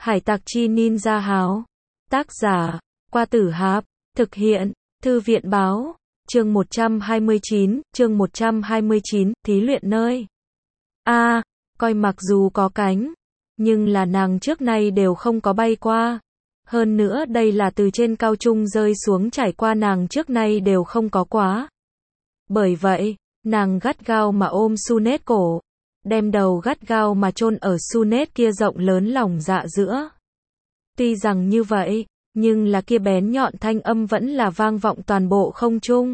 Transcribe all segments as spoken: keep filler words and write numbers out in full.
Hải tặc chi ninja háo. Tác giả, Qua Tử Hạp. Thực hiện, Thư viện báo. Chương một trăm hai mươi chín, chương một trăm hai mươi chín, thí luyện nơi. A, à, coi mặc dù có cánh, nhưng là nàng trước nay đều không có bay qua. Hơn nữa đây là từ trên cao trung rơi xuống trải qua nàng trước nay đều không có quá. Bởi vậy, nàng gắt gao mà ôm Sunet cổ, đem đầu gắt gao mà chôn ở Sunet kia rộng lớn lòng dạ giữa. Tuy rằng như vậy, nhưng là kia bén nhọn thanh âm vẫn là vang vọng toàn bộ không trung.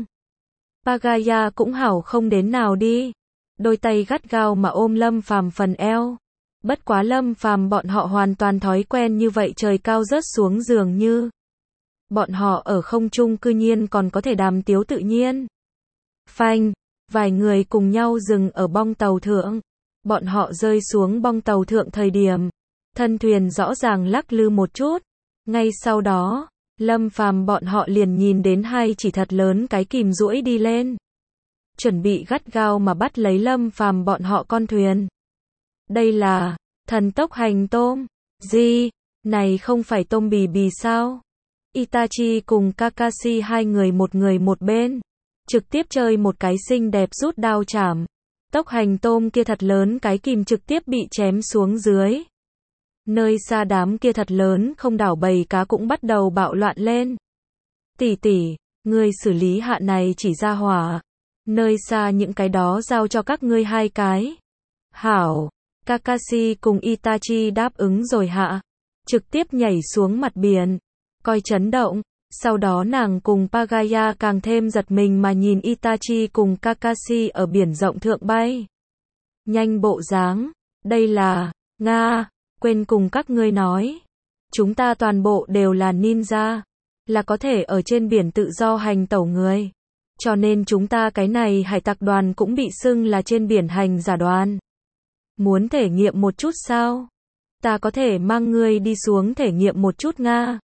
Pagaya cũng hảo không đến nào đi. Đôi tay gắt gao mà ôm Lâm Phàm phần eo. Bất quá Lâm Phàm bọn họ hoàn toàn thói quen như vậy trời cao rớt xuống dường như. Bọn họ ở không trung cư nhiên còn có thể đàm tiếu tự nhiên. Phanh, vài người cùng nhau dừng ở bong tàu thượng. Bọn họ rơi xuống bong tàu thượng thời điểm. Thân thuyền rõ ràng lắc lư một chút. Ngay sau đó, Lâm Phàm bọn họ liền nhìn đến hai chỉ thật lớn cái kìm duỗi đi lên. Chuẩn bị gắt gao mà bắt lấy Lâm Phàm bọn họ con thuyền. Đây là thần tốc hành tôm. Gì? Này không phải tôm bì bì sao? Itachi cùng Kakashi hai người một người một bên. Trực tiếp chơi một cái xinh đẹp rút đao chảm. Tốc hành tôm kia thật lớn cái kìm trực tiếp bị chém xuống dưới. Nơi xa đám kia thật lớn không đảo bầy cá cũng bắt đầu bạo loạn lên. Tỷ tỷ, ngươi xử lý hạ này chỉ ra hỏa. Nơi xa những cái đó giao cho các ngươi hai cái. Hảo, Kakashi cùng Itachi đáp ứng rồi hạ. Trực tiếp nhảy xuống mặt biển. Coi chấn động. Sau đó nàng cùng Pagaya càng thêm giật mình mà nhìn Itachi cùng Kakashi ở biển rộng thượng bay. Nhanh bộ dáng. Đây là, Nga. Quên cùng các ngươi nói. Chúng ta toàn bộ đều là ninja. Là có thể ở trên biển tự do hành tẩu người. Cho nên chúng ta cái này hải tặc đoàn cũng bị xưng là trên biển hành giả đoàn. Muốn thể nghiệm một chút sao? Ta có thể mang ngươi đi xuống thể nghiệm một chút Nga.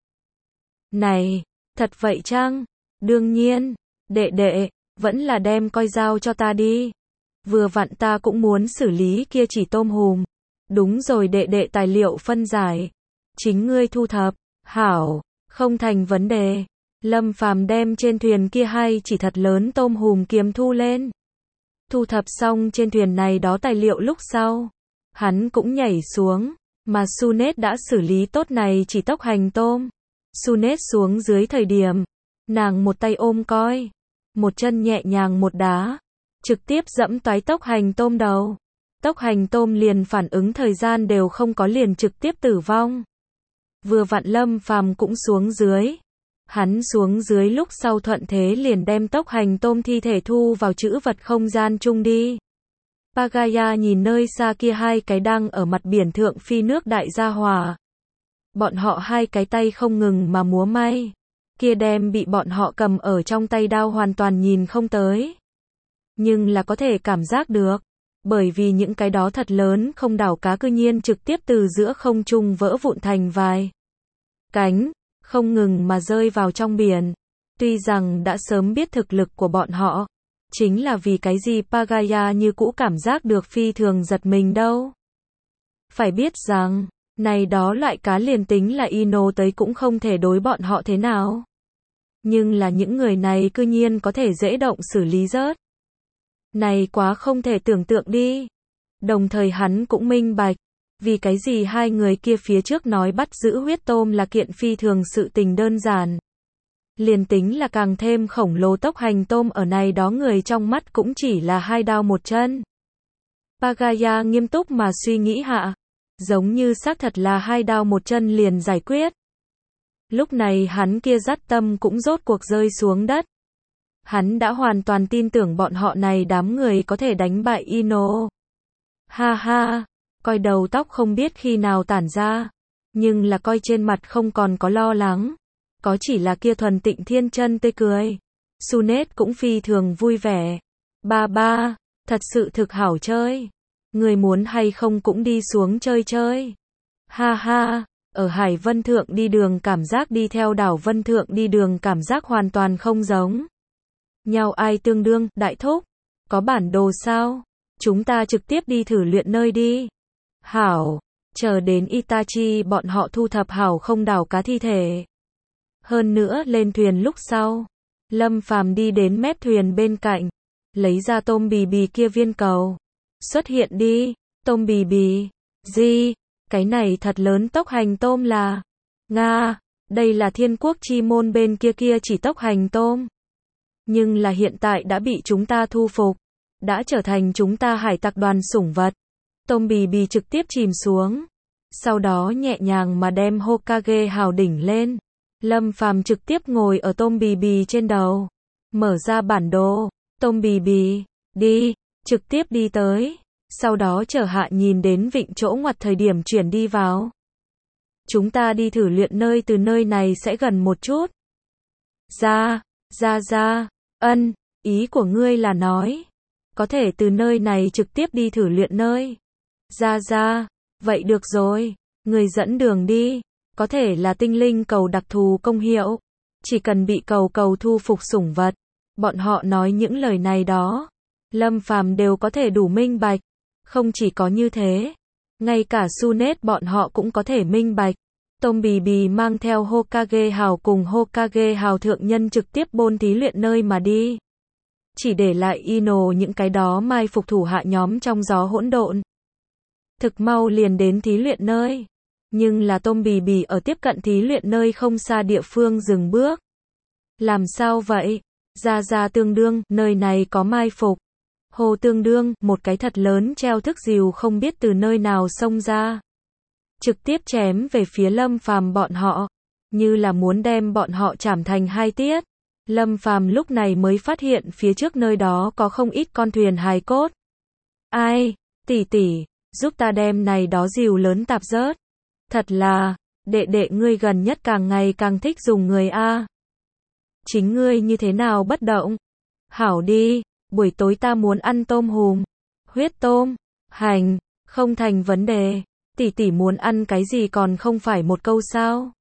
Này, thật vậy chăng? Đương nhiên, đệ đệ, vẫn là đem coi dao cho ta đi. Vừa vặn ta cũng muốn xử lý kia chỉ tôm hùm. Đúng rồi đệ đệ tài liệu phân giải. Chính ngươi thu thập. Hảo, không thành vấn đề. Lâm Phàm đem trên thuyền kia hai chỉ thật lớn tôm hùm kiếm thu lên. Thu thập xong trên thuyền này đó tài liệu lúc sau. Hắn cũng nhảy xuống. Mà Sunet đã xử lý tốt này chỉ tốc hành tôm. Sunet xuống dưới thời điểm. Nàng một tay ôm coi. Một chân nhẹ nhàng một đá. Trực tiếp dẫm toái tốc hành tôm đầu. Tốc hành tôm liền phản ứng thời gian đều không có liền trực tiếp tử vong. Vừa vặn Lâm Phàm cũng xuống dưới. Hắn xuống dưới lúc sau thuận thế liền đem tốc hành tôm thi thể thu vào trữ vật không gian chung đi. Pagaya nhìn nơi xa kia hai cái đang ở mặt biển thượng phi nước đại gia hỏa. Bọn họ hai cái tay không ngừng mà múa may. Kia đem bị bọn họ cầm ở trong tay đao hoàn toàn nhìn không tới. Nhưng là có thể cảm giác được. Bởi vì những cái đó thật lớn không đảo cá cư nhiên trực tiếp từ giữa không trung vỡ vụn thành vài cánh, không ngừng mà rơi vào trong biển. Tuy rằng đã sớm biết thực lực của bọn họ, chính là vì cái gì Pagaya như cũ cảm giác được phi thường giật mình đâu. Phải biết rằng, này đó loại cá liền tính là Ino tới cũng không thể đối bọn họ thế nào. Nhưng là những người này cư nhiên có thể dễ động xử lý rớt. Này quá không thể tưởng tượng đi. Đồng thời hắn cũng minh bạch. Vì cái gì hai người kia phía trước nói bắt giữ huyết tôm là kiện phi thường sự tình đơn giản. Liền tính là càng thêm khổng lồ tốc hành tôm ở này đó người trong mắt cũng chỉ là hai đao một chân. Pagaya nghiêm túc mà suy nghĩ hạ. Giống như xác thật là hai đao một chân liền giải quyết. Lúc này hắn kia dắt tâm cũng rốt cuộc rơi xuống đất. Hắn đã hoàn toàn tin tưởng bọn họ này đám người có thể đánh bại Ino. Ha ha, coi đầu tóc không biết khi nào tản ra. Nhưng là coi trên mặt không còn có lo lắng. Có chỉ là kia thuần tịnh thiên chân tươi cười. Sunet cũng phi thường vui vẻ. Ba ba, thật sự thực hảo chơi. Người muốn hay không cũng đi xuống chơi chơi. Ha ha, ở Hải Vân Thượng đi đường cảm giác đi theo đảo Vân Thượng đi đường cảm giác hoàn toàn không giống. Nhau ai tương đương, đại thúc? Có bản đồ sao? Chúng ta trực tiếp đi thử luyện nơi đi. Hảo, Chờ đến Itachi bọn họ thu thập hảo không đảo cá thi thể. Hơn nữa lên thuyền lúc sau, Lâm Phàm đi đến mép thuyền bên cạnh, lấy ra tôm bì bì kia viên cầu. Xuất hiện đi, tôm bì bì. Gì? Cái này thật lớn tốc hành tôm là. Nga, đây là thiên quốc chi môn bên kia kia chỉ tốc hành tôm. Nhưng là hiện tại đã bị chúng ta thu phục, đã trở thành chúng ta hải tặc đoàn sủng vật. Tôm bì bì trực tiếp chìm xuống, sau đó nhẹ nhàng mà đem Hokage hào đỉnh lên. Lâm Phàm trực tiếp ngồi ở tôm bì bì trên đầu, mở ra bản đồ. Tôm bì bì, đi, trực tiếp đi tới, sau đó chờ hạ nhìn đến vịnh chỗ ngoặt thời điểm chuyển đi vào. Chúng ta đi thử luyện nơi từ nơi này sẽ gần một chút. Ra, ra ra, ân, ý của ngươi là nói, có thể từ nơi này trực tiếp đi thử luyện nơi. Ra ra, vậy được rồi, người dẫn đường đi, có thể là tinh linh cầu đặc thù công hiệu, chỉ cần bị cầu cầu thu phục sủng vật. Bọn họ nói những lời này đó, Lâm Phàm đều có thể đủ minh bạch. Không chỉ có như thế, ngay cả Tsunade bọn họ cũng có thể minh bạch. Tôm bì bì mang theo Hokage hào cùng Hokage hào thượng nhân trực tiếp bôn thí luyện nơi mà đi. Chỉ để lại Ino những cái đó mai phục thủ hạ nhóm trong gió hỗn độn. Thực mau liền đến thí luyện nơi. Nhưng là tôm bì bì ở tiếp cận thí luyện nơi không xa địa phương dừng bước. Làm sao vậy? Ra ra tương đương, nơi này có mai phục. Hồ tương đương, một cái thật lớn treo thức rìu không biết từ nơi nào xông ra. Trực tiếp chém về phía Lâm Phàm bọn họ, như là muốn đem bọn họ chảm thành hai tiết. Lâm Phàm lúc này mới phát hiện phía trước nơi đó có không ít con thuyền hài cốt. Ai, tỷ tỷ, giúp ta đem này đó rìu lớn tạp rớt. Thật là, đệ đệ ngươi gần nhất càng ngày càng thích dùng người a. Chính ngươi như thế nào bất động? Hảo đi, buổi tối ta muốn ăn tôm hùm, huyết tôm, hành, không thành vấn đề. Tỷ tỷ muốn ăn cái gì còn không phải một câu sao?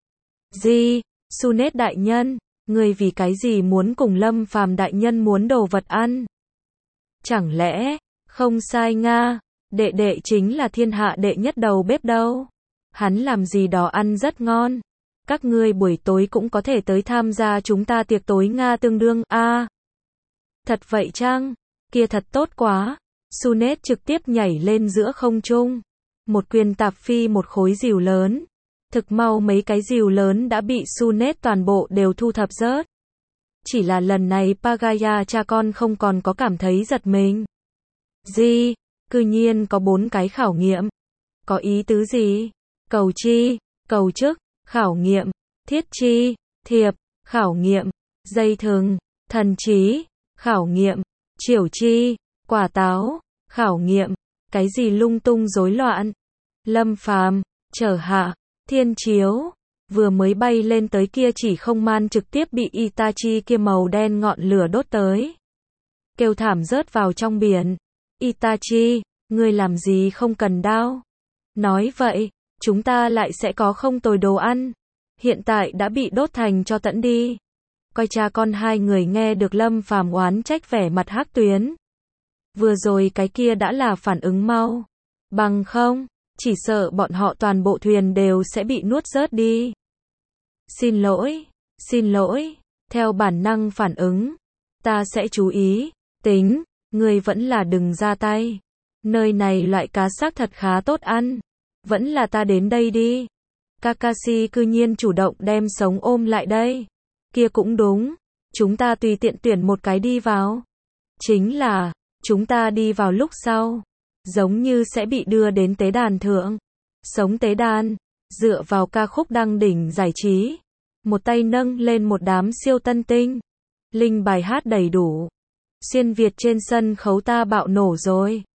Gì? Tsunade đại nhân, ngươi vì cái gì muốn cùng Lâm Phàm đại nhân muốn đồ vật ăn? Chẳng lẽ, không sai nga, đệ đệ chính là thiên hạ đệ nhất đầu bếp đâu. Hắn làm gì đó ăn rất ngon. Các ngươi buổi tối cũng có thể tới tham gia chúng ta tiệc tối Nga tương đương a. À, thật vậy chăng? Kia thật tốt quá. Tsunade trực tiếp nhảy lên giữa không trung. Một quyền tạp phi một khối rìu lớn. Thực mau mấy cái rìu lớn đã bị Tsunade toàn bộ đều thu thập rớt. Chỉ là lần này Pagaya cha con không còn có cảm thấy giật mình. Gì? Cư nhiên có bốn cái khảo nghiệm. Có ý tứ gì? Cầu chi, cầu chức, khảo nghiệm, thiết chi, thiệp, khảo nghiệm, dây thừng, thần trí, khảo nghiệm, chiểu chi, quả táo, khảo nghiệm, cái gì lung tung rối loạn. Lâm Phàm, trở hạ, thiên chiếu, vừa mới bay lên tới kia chỉ không man trực tiếp bị Itachi kia màu đen ngọn lửa đốt tới. Kêu thảm rớt vào trong biển. Itachi, ngươi làm gì không cần đao? Nói vậy, chúng ta lại sẽ có không tồi đồ ăn. Hiện tại đã bị đốt thành cho tẫn đi. Coi cha con hai người nghe được Lâm Phàm oán trách vẻ mặt hắc tuyến. Vừa rồi cái kia đã là phản ứng mau. Bằng không, chỉ sợ bọn họ toàn bộ thuyền đều sẽ bị nuốt rớt đi. Xin lỗi, xin lỗi, theo bản năng phản ứng. Ta sẽ chú ý, tính, ngươi vẫn là đừng ra tay. Nơi này loại cá xác thật khá tốt ăn. Vẫn là ta đến đây đi. Kakashi cư nhiên chủ động đem sống ôm lại đây. Kia cũng đúng, chúng ta tùy tiện tuyển một cái đi vào. Chính là, chúng ta đi vào lúc sau, giống như sẽ bị đưa đến tế đàn thượng. Sống tế đàn, dựa vào ca khúc đăng đỉnh giải trí. Một tay nâng lên một đám siêu tân tinh. Linh bài hát đầy đủ. Xuyên Việt trên sân khấu ta bạo nổ rồi.